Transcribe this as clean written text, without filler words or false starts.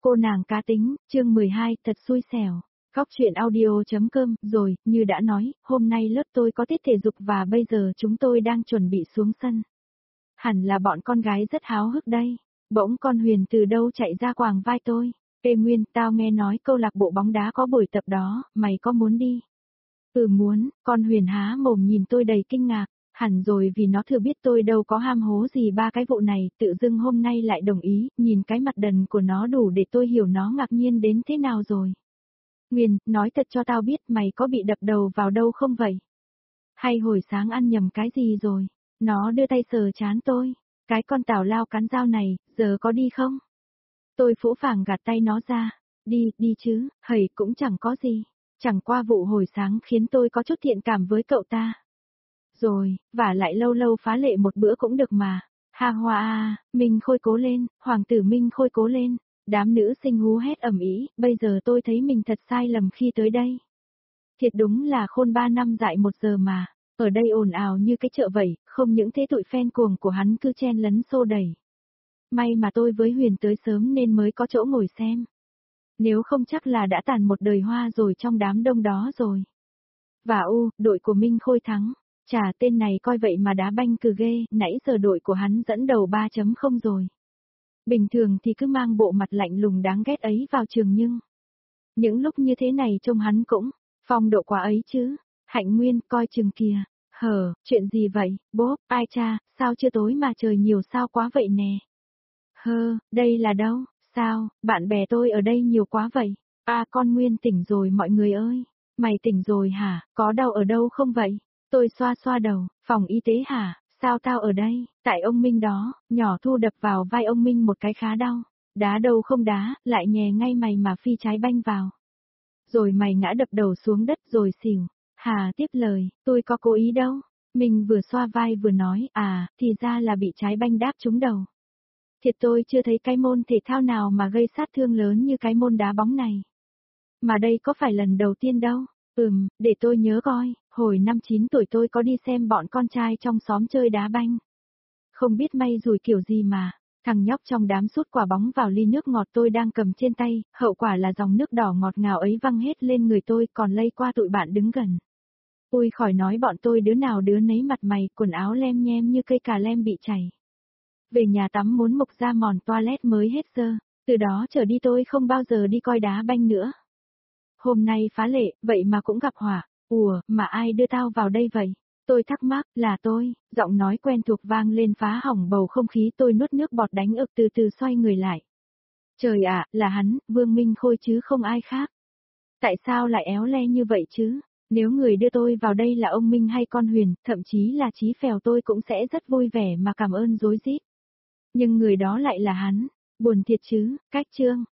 Cô nàng cá tính, chương 12, thật xui xẻo. Góc chuyện audio.com, rồi, như đã nói, hôm nay lớp tôi có tiết thể dục và bây giờ chúng tôi đang chuẩn bị xuống sân. Hẳn là bọn con gái rất háo hức đây. Bỗng con Huyền từ đâu chạy ra quàng vai tôi. Ê Nguyên, tao nghe nói câu lạc bộ bóng đá có buổi tập đó, mày có muốn đi? Ừ muốn, con Huyền há mồm nhìn tôi đầy kinh ngạc. Hẳn rồi vì nó thừa biết tôi đâu có ham hố gì ba cái vụ này, tự dưng hôm nay lại đồng ý, nhìn cái mặt đần của nó đủ để tôi hiểu nó ngạc nhiên đến thế nào rồi. Nguyên, nói thật cho tao biết mày có bị đập đầu vào đâu không vậy? Hay hồi sáng ăn nhầm cái gì rồi? Nó đưa tay sờ chán tôi. Cái con tảo lao cắn dao này, giờ có đi không? Tôi phũ phàng gạt tay nó ra. Đi chứ, hầy cũng chẳng có gì. Chẳng qua vụ hồi sáng khiến tôi có chút thiện cảm với cậu ta. Rồi, vả lại lâu lâu phá lệ một bữa cũng được mà. Ha hoa à, Minh Khôi cố lên, hoàng tử Minh Khôi cố lên. Đám nữ sinh hú hét ầm ĩ, bây giờ tôi thấy mình thật sai lầm khi tới đây. Thiệt đúng là khôn 3 năm dại 1 giờ mà. Ở đây ồn ào như cái chợ vậy, không những thế tụi fan cuồng của hắn cứ chen lấn xô đẩy. May mà tôi với Huyền tới sớm nên mới có chỗ ngồi xem. Nếu không chắc là đã tàn một đời hoa rồi trong đám đông đó rồi. Và đội của Minh Khôi thắng. Chà tên này coi vậy mà đá banh cừ ghê, nãy giờ đội của hắn dẫn đầu 3.0 rồi. Bình thường thì cứ mang bộ mặt lạnh lùng đáng ghét ấy vào trường nhưng những lúc như thế này trông hắn cũng phong độ quá ấy chứ. Hạnh Nguyên coi chừng kìa. Chuyện gì vậy, bốp, ai cha, sao chưa tối mà trời nhiều sao quá vậy nè. Đây là đâu, sao, bạn bè tôi ở đây nhiều quá vậy. Con Nguyên tỉnh rồi mọi người ơi. Mày tỉnh rồi hả, có đau ở đâu không vậy? Tôi xoa xoa đầu, phòng y tế hả, sao tao ở đây, tại ông Minh đó, nhỏ Thu đập vào vai ông Minh một cái khá đau. Đá đâu không đá, lại nhè ngay mày mà phi trái banh vào. Rồi mày ngã đập đầu xuống đất rồi xỉu. Hà tiếp lời, tôi có cố ý đâu. Mình vừa xoa vai vừa nói, thì ra là bị trái banh đáp trúng đầu. Thiệt tôi chưa thấy cái môn thể thao nào mà gây sát thương lớn như cái môn đá bóng này. Mà đây có phải lần đầu tiên đâu. Để tôi nhớ coi, hồi năm 9 tuổi tôi có đi xem bọn con trai trong xóm chơi đá banh. Không biết may rủi kiểu gì mà, thằng nhóc trong đám sút quả bóng vào ly nước ngọt tôi đang cầm trên tay, hậu quả là dòng nước đỏ ngọt ngào ấy văng hết lên người tôi còn lây qua tụi bạn đứng gần. Ui khỏi nói bọn tôi đứa nào đứa nấy mặt mày, quần áo lem nhem như cây cà lem bị chảy. Về nhà tắm muốn mộc ra mòn toilet mới hết dơ, từ đó trở đi tôi không bao giờ đi coi đá banh nữa. Hôm nay phá lệ, vậy mà cũng gặp hỏa. Mà ai đưa tao vào đây vậy? Tôi thắc mắc, là tôi, giọng nói quen thuộc vang lên phá hỏng bầu không khí tôi nuốt nước bọt đánh ực từ từ xoay người lại. Trời ạ, là hắn, Vương Minh Khôi chứ không ai khác. Tại sao lại éo le như vậy chứ? Nếu người đưa tôi vào đây là ông Minh hay con Huyền, thậm chí là Chí Phèo tôi cũng sẽ rất vui vẻ mà cảm ơn rối rít. Nhưng người đó lại là hắn, buồn thiệt chứ, cách chương.